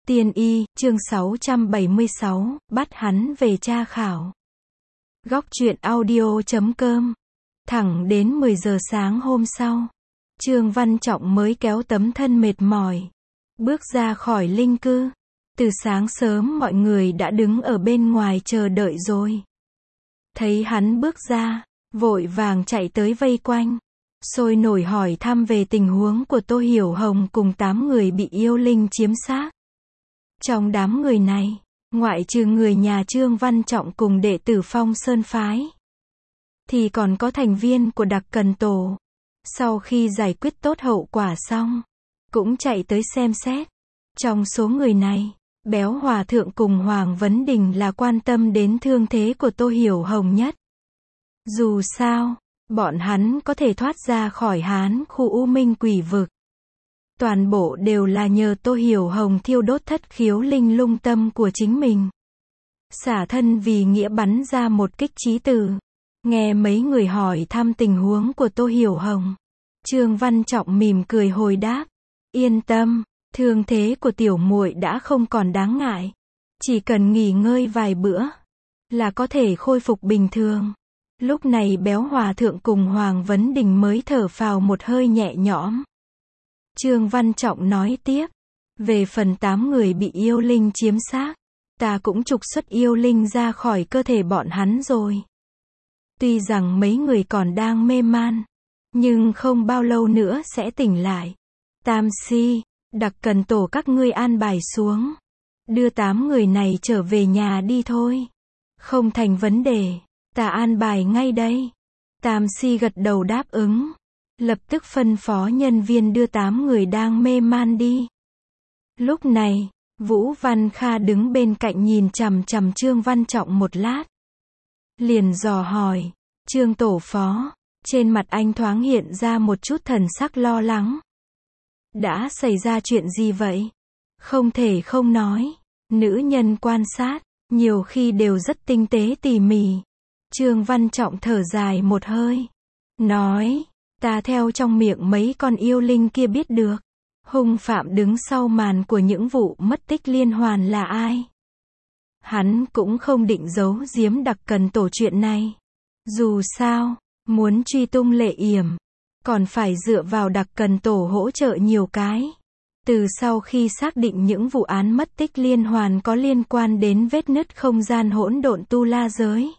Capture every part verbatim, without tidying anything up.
Tiên y, chương sáu trăm bảy mươi sáu, bắt hắn về tra khảo. Góc truyện audio.com. Thẳng đến mười giờ sáng hôm sau, Trương Văn Trọng mới kéo tấm thân mệt mỏi, bước ra khỏi linh cư. Từ sáng sớm mọi người đã đứng ở bên ngoài chờ đợi rồi. Thấy hắn bước ra, vội vàng chạy tới vây quanh, sôi nổi hỏi thăm về tình huống của Tô Hiểu Hồng cùng tám người bị yêu linh chiếm xác. Trong đám người này, ngoại trừ người nhà Trương Văn Trọng cùng đệ tử Phong Sơn Phái, thì còn có thành viên của Đặc Cần Tổ. Sau khi giải quyết tốt hậu quả xong, cũng chạy tới xem xét. Trong số người này, Béo Hòa Thượng cùng Hoàng Vấn Đình là quan tâm đến thương thế của Tô Hiểu Hồng nhất. Dù sao, bọn hắn có thể thoát ra khỏi Hán khu U Minh Quỷ Vực. Toàn bộ đều là nhờ Tô Hiểu Hồng thiêu đốt thất khiếu linh lung tâm của chính mình. Xả thân vì nghĩa bắn ra một kích chí tử. Nghe mấy người hỏi thăm tình huống của Tô Hiểu Hồng, Trương Văn Trọng mỉm cười hồi đáp. Yên tâm, thương thế của tiểu muội đã không còn đáng ngại. Chỉ cần nghỉ ngơi vài bữa, là có thể khôi phục bình thường. Lúc này Béo Hòa Thượng cùng Hoàng Vấn Đình mới thở phào một hơi nhẹ nhõm. Trương Văn Trọng nói tiếp, về phần tám người bị yêu linh chiếm xác, ta cũng trục xuất yêu linh ra khỏi cơ thể bọn hắn rồi. Tuy rằng mấy người còn đang mê man, nhưng không bao lâu nữa sẽ tỉnh lại. Tam Si, Đặc Cần Tổ các ngươi an bài xuống, đưa tám người này trở về nhà đi thôi. Không thành vấn đề, ta an bài ngay đây. Tam Si gật đầu đáp ứng, lập tức phân phó nhân viên đưa tám người đang mê man đi. Lúc này, Vũ Văn Kha đứng bên cạnh nhìn chằm chằm Trương Văn Trọng một lát. Liền dò hỏi, Trương Tổ Phó, trên mặt anh thoáng hiện ra một chút thần sắc lo lắng. Đã xảy ra chuyện gì vậy? Không thể không nói, nữ nhân quan sát, nhiều khi đều rất tinh tế tỉ mỉ. Trương Văn Trọng thở dài một hơi, nói, ta theo trong miệng mấy con yêu linh kia biết được, hung phạm đứng sau màn của những vụ mất tích liên hoàn là ai. Hắn cũng không định giấu giếm Đặc Cần Tổ chuyện này. Dù sao, muốn truy tung Lệ Yểm, còn phải dựa vào Đặc Cần Tổ hỗ trợ nhiều cái. Từ sau khi xác định những vụ án mất tích liên hoàn có liên quan đến vết nứt không gian hỗn độn tu la giới,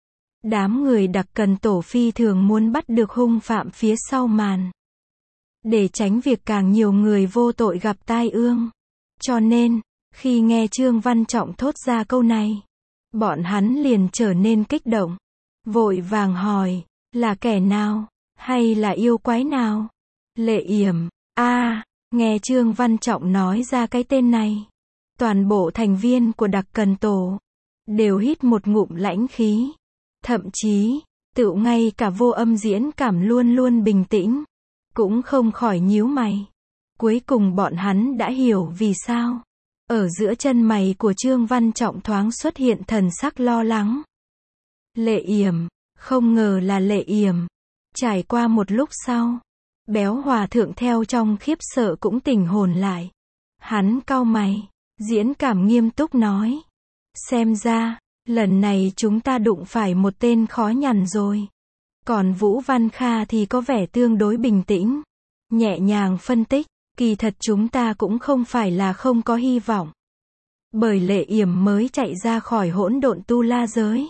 đám người Đặc Cần Tổ phi thường muốn bắt được hung phạm phía sau màn, để tránh việc càng nhiều người vô tội gặp tai ương. Cho nên, khi nghe Trương Văn Trọng thốt ra câu này, bọn hắn liền trở nên kích động, vội vàng hỏi, là kẻ nào, hay là yêu quái nào? Lệ Yểm, a à, nghe Trương Văn Trọng nói ra cái tên này, toàn bộ thành viên của Đặc Cần Tổ đều hít một ngụm lãnh khí. Thậm chí, tựu ngay cả Vô Âm diễn cảm luôn luôn bình tĩnh, cũng không khỏi nhíu mày. Cuối cùng bọn hắn đã hiểu vì sao. Ở giữa chân mày của Trương Văn Trọng thoáng xuất hiện thần sắc lo lắng. Lệ Yểm, không ngờ là Lệ Yểm. Trải qua một lúc sau, Béo Hòa Thượng theo trong khiếp sợ cũng tỉnh hồn lại. Hắn cau mày, diễn cảm nghiêm túc nói, xem ra, lần này chúng ta đụng phải một tên khó nhằn rồi. Còn Vũ Văn Kha thì có vẻ tương đối bình tĩnh, nhẹ nhàng phân tích, kỳ thật chúng ta cũng không phải là không có hy vọng. Bởi Lệ Yểm mới chạy ra khỏi hỗn độn tu la giới.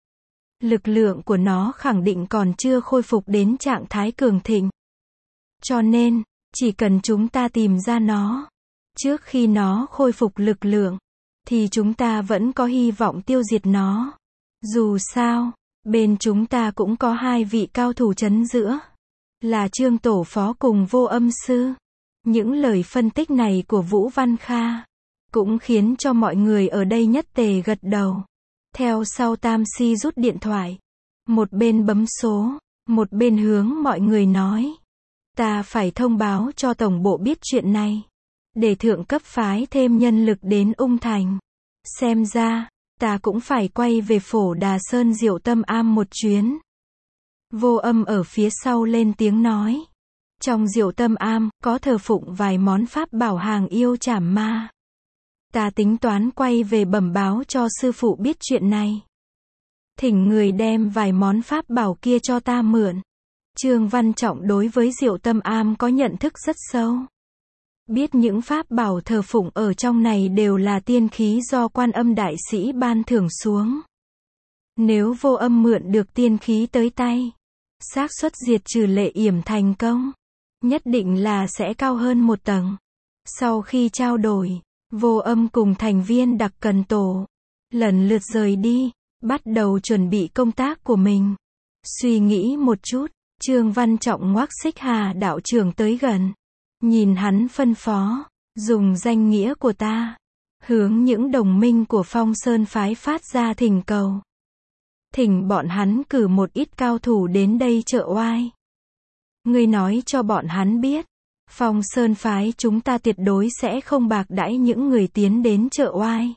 Lực lượng của nó khẳng định còn chưa khôi phục đến trạng thái cường thịnh. Cho nên, chỉ cần chúng ta tìm ra nó, trước khi nó khôi phục lực lượng, thì chúng ta vẫn có hy vọng tiêu diệt nó. Dù sao, bên chúng ta cũng có hai vị cao thủ trấn giữa, là Trương Tổ Phó cùng Vô Âm Sư. Những lời phân tích này của Vũ Văn Kha cũng khiến cho mọi người ở đây nhất tề gật đầu. Theo sau Tam Si rút điện thoại, một bên bấm số, một bên hướng mọi người nói, ta phải thông báo cho tổng bộ biết chuyện này, để thượng cấp phái thêm nhân lực đến Ung Thành. Xem ra, ta cũng phải quay về Phổ Đà Sơn Diệu Tâm Am một chuyến. Vô Âm ở phía sau lên tiếng nói, trong Diệu Tâm Am, có thờ phụng vài món pháp bảo hàng yêu trảm ma. Ta tính toán quay về bẩm báo cho sư phụ biết chuyện này. Thỉnh người đem vài món pháp bảo kia cho ta mượn. Trương Văn Trọng đối với Diệu Tâm Am có nhận thức rất sâu. Biết những pháp bảo thờ phụng ở trong này đều là tiên khí do Quan Âm Đại Sĩ ban thưởng xuống. Nếu Vô Âm mượn được tiên khí tới tay, xác suất diệt trừ Lệ Yểm thành công nhất định là sẽ cao hơn một tầng. Sau khi trao đổi, Vô Âm cùng thành viên đặc cần tổ lần lượt rời đi, bắt đầu chuẩn bị công tác của mình. Suy nghĩ một chút, Trương Văn Trọng ngoắc Xích Hà đạo trưởng tới gần, nhìn hắn phân phó, dùng danh nghĩa của ta, hướng những đồng minh của Phong Sơn phái phát ra thỉnh cầu. Thỉnh bọn hắn cử một ít cao thủ đến đây trợ oai. Ngươi nói cho bọn hắn biết, Phong Sơn phái chúng ta tuyệt đối sẽ không bạc đãi những người tiến đến trợ oai.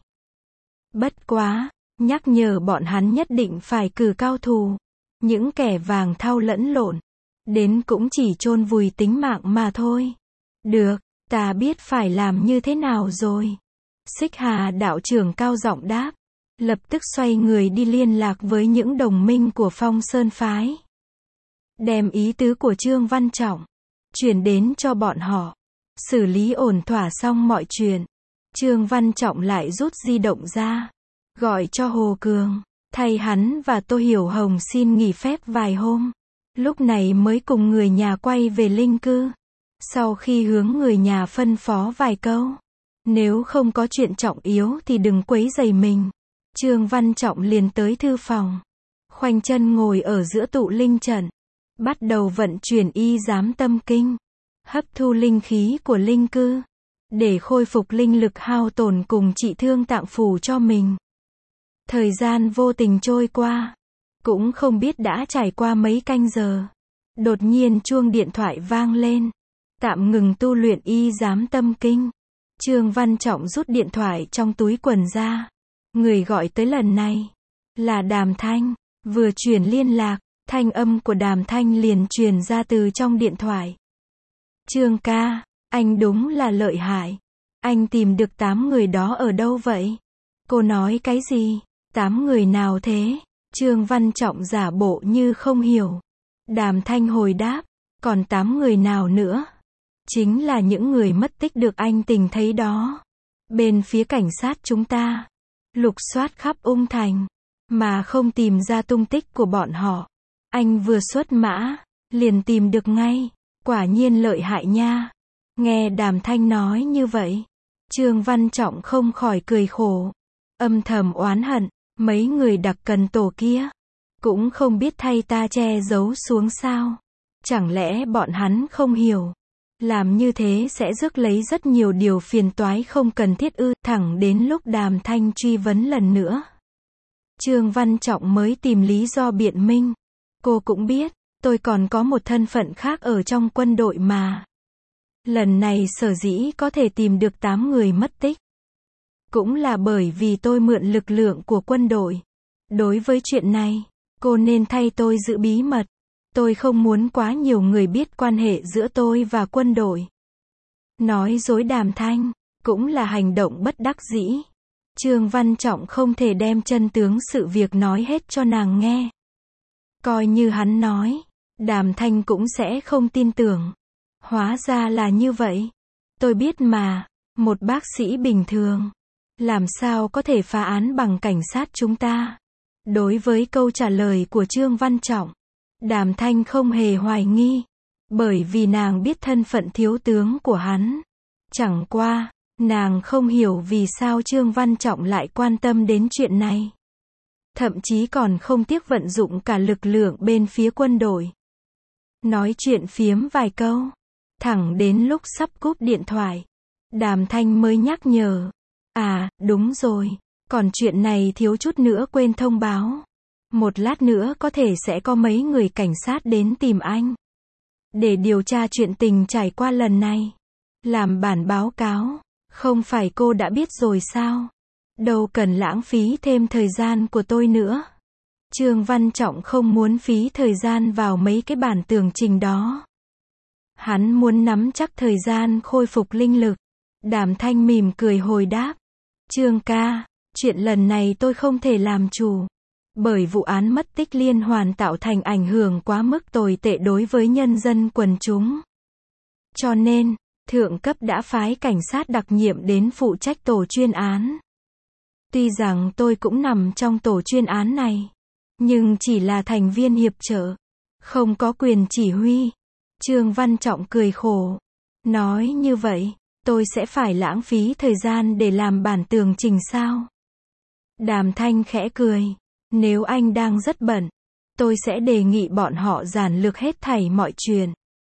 Bất quá, nhắc nhở bọn hắn nhất định phải cử cao thủ. Những kẻ vàng thau lẫn lộn, đến cũng chỉ chôn vùi tính mạng mà thôi. Được, ta biết phải làm như thế nào rồi. Xích Hà đạo trưởng cao giọng đáp, lập tức xoay người đi liên lạc với những đồng minh của Phong Sơn phái. Đem ý tứ của Trương Văn Trọng truyền đến cho bọn họ, xử lý ổn thỏa xong mọi chuyện. Trương Văn Trọng lại rút di động ra, gọi cho Hồ Cường, thay hắn và Tô Hiểu Hồng xin nghỉ phép vài hôm. Lúc này mới cùng người nhà quay về linh cư. Sau khi hướng người nhà phân phó vài câu, nếu không có chuyện trọng yếu thì đừng quấy rầy mình, Trương Văn Trọng liền tới thư phòng, khoanh chân ngồi ở giữa tụ linh trận, bắt đầu vận chuyển y giám tâm kinh, hấp thu linh khí của linh cư, để khôi phục linh lực hao tổn cùng trị thương tạng phủ cho mình. Thời gian vô tình trôi qua, cũng không biết đã trải qua mấy canh giờ. Đột nhiên chuông điện thoại vang lên, tạm ngừng tu luyện y giám tâm kinh. Trương Văn Trọng rút điện thoại trong túi quần ra. Người gọi tới lần này là Đàm Thanh. Vừa chuyển liên lạc, thanh âm của Đàm Thanh liền truyền ra từ trong điện thoại. Trương ca, anh đúng là lợi hại. Anh tìm được tám người đó ở đâu vậy? Cô nói cái gì? Tám người nào thế? Trương Văn Trọng giả bộ như không hiểu. Đàm Thanh hồi đáp, còn tám người nào nữa? Chính là những người mất tích được anh tìm thấy đó. Bên phía cảnh sát chúng ta lục soát khắp Ung Thành, mà không tìm ra tung tích của bọn họ. Anh vừa xuất mã, liền tìm được ngay. Quả nhiên lợi hại nha. Nghe Đàm Thanh nói như vậy, Trương Văn Trọng không khỏi cười khổ, âm thầm oán hận, mấy người đặc cần tổ kia cũng không biết thay ta che giấu xuống sao? Chẳng lẽ bọn hắn không hiểu, làm như thế sẽ rước lấy rất nhiều điều phiền toái không cần thiết ư? Thẳng đến lúc Đàm Thanh truy vấn lần nữa, Trương Văn Trọng mới tìm lý do biện minh. Cô cũng biết, tôi còn có một thân phận khác ở trong quân đội mà. Lần này sở dĩ có thể tìm được tám người mất tích, cũng là bởi vì tôi mượn lực lượng của quân đội. Đối với chuyện này, cô nên thay tôi giữ bí mật. Tôi không muốn quá nhiều người biết quan hệ giữa tôi và quân đội. Nói dối Đàm Thanh, cũng là hành động bất đắc dĩ. Trương Văn Trọng không thể đem chân tướng sự việc nói hết cho nàng nghe. Coi như hắn nói, Đàm Thanh cũng sẽ không tin tưởng. Hóa ra là như vậy. Tôi biết mà, một bác sĩ bình thường, làm sao có thể phá án bằng cảnh sát chúng ta? Đối với câu trả lời của Trương Văn Trọng, Đàm Thanh không hề hoài nghi, bởi vì nàng biết thân phận thiếu tướng của hắn. Chẳng qua, nàng không hiểu vì sao Trương Văn Trọng lại quan tâm đến chuyện này. Thậm chí còn không tiếc vận dụng cả lực lượng bên phía quân đội. Nói chuyện phiếm vài câu, thẳng đến lúc sắp cúp điện thoại, Đàm Thanh mới nhắc nhở. À, đúng rồi, còn chuyện này thiếu chút nữa quên thông báo. Một lát nữa có thể sẽ có mấy người cảnh sát đến tìm anh, để điều tra chuyện tình trải qua lần này. Làm bản báo cáo, không phải cô đã biết rồi sao? Đâu cần lãng phí thêm thời gian của tôi nữa. Trương Văn Trọng không muốn phí thời gian vào mấy cái bản tường trình đó. Hắn muốn nắm chắc thời gian khôi phục linh lực. Đàm Thanh mỉm cười hồi đáp. Trương ca, chuyện lần này tôi không thể làm chủ. Bởi vụ án mất tích liên hoàn tạo thành ảnh hưởng quá mức tồi tệ đối với nhân dân quần chúng. Cho nên, thượng cấp đã phái cảnh sát đặc nhiệm đến phụ trách tổ chuyên án. Tuy rằng tôi cũng nằm trong tổ chuyên án này, nhưng chỉ là thành viên hiệp trợ, không có quyền chỉ huy. Trương Văn Trọng cười khổ. Nói như vậy, tôi sẽ phải lãng phí thời gian để làm bản tường trình sao? Đàm Thanh khẽ cười. Nếu anh đang rất bận, tôi sẽ đề nghị bọn họ giản lược hết thảy mọi chuyện.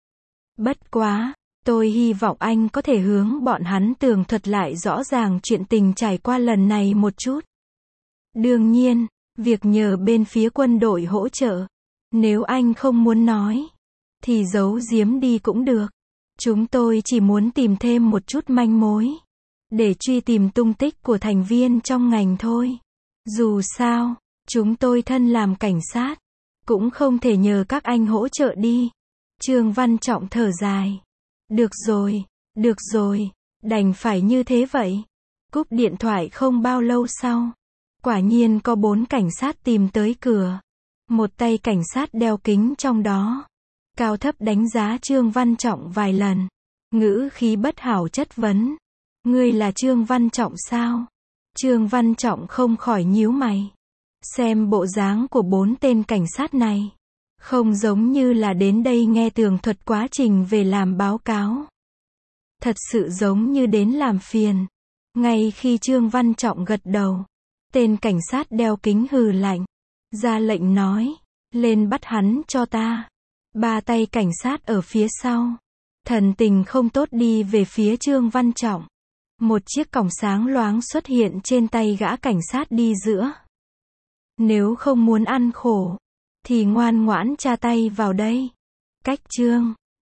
Bất quá, tôi hy vọng anh có thể hướng bọn hắn tường thuật lại rõ ràng chuyện tình trải qua lần này một chút. Đương nhiên, việc nhờ bên phía quân đội hỗ trợ, nếu anh không muốn nói, thì giấu giếm đi cũng được. Chúng tôi chỉ muốn tìm thêm một chút manh mối, để truy tìm tung tích của thành viên trong ngành thôi. Dù sao, chúng tôi thân làm cảnh sát, cũng không thể nhờ các anh hỗ trợ đi. Trương Văn Trọng thở dài. Được rồi, được rồi, đành phải như thế vậy. Cúp điện thoại không bao lâu sau, quả nhiên có bốn cảnh sát tìm tới cửa. Một tay cảnh sát đeo kính trong đó, cao thấp đánh giá Trương Văn Trọng vài lần, ngữ khí bất hảo chất vấn. Ngươi là Trương Văn Trọng sao? Trương Văn Trọng không khỏi nhíu mày. Xem bộ dáng của bốn tên cảnh sát này, không giống như là đến đây nghe tường thuật quá trình về làm báo cáo. Thật sự giống như đến làm phiền. Ngay khi Trương Văn Trọng gật đầu, tên cảnh sát đeo kính hừ lạnh, ra lệnh nói, lên bắt hắn cho ta. Ba tay cảnh sát ở phía sau, thần tình không tốt đi về phía Trương Văn Trọng. Một chiếc còng sáng loáng xuất hiện trên tay gã cảnh sát đi giữa. Nếu không muốn ăn khổ, thì ngoan ngoãn tra tay vào đây. Cách Trương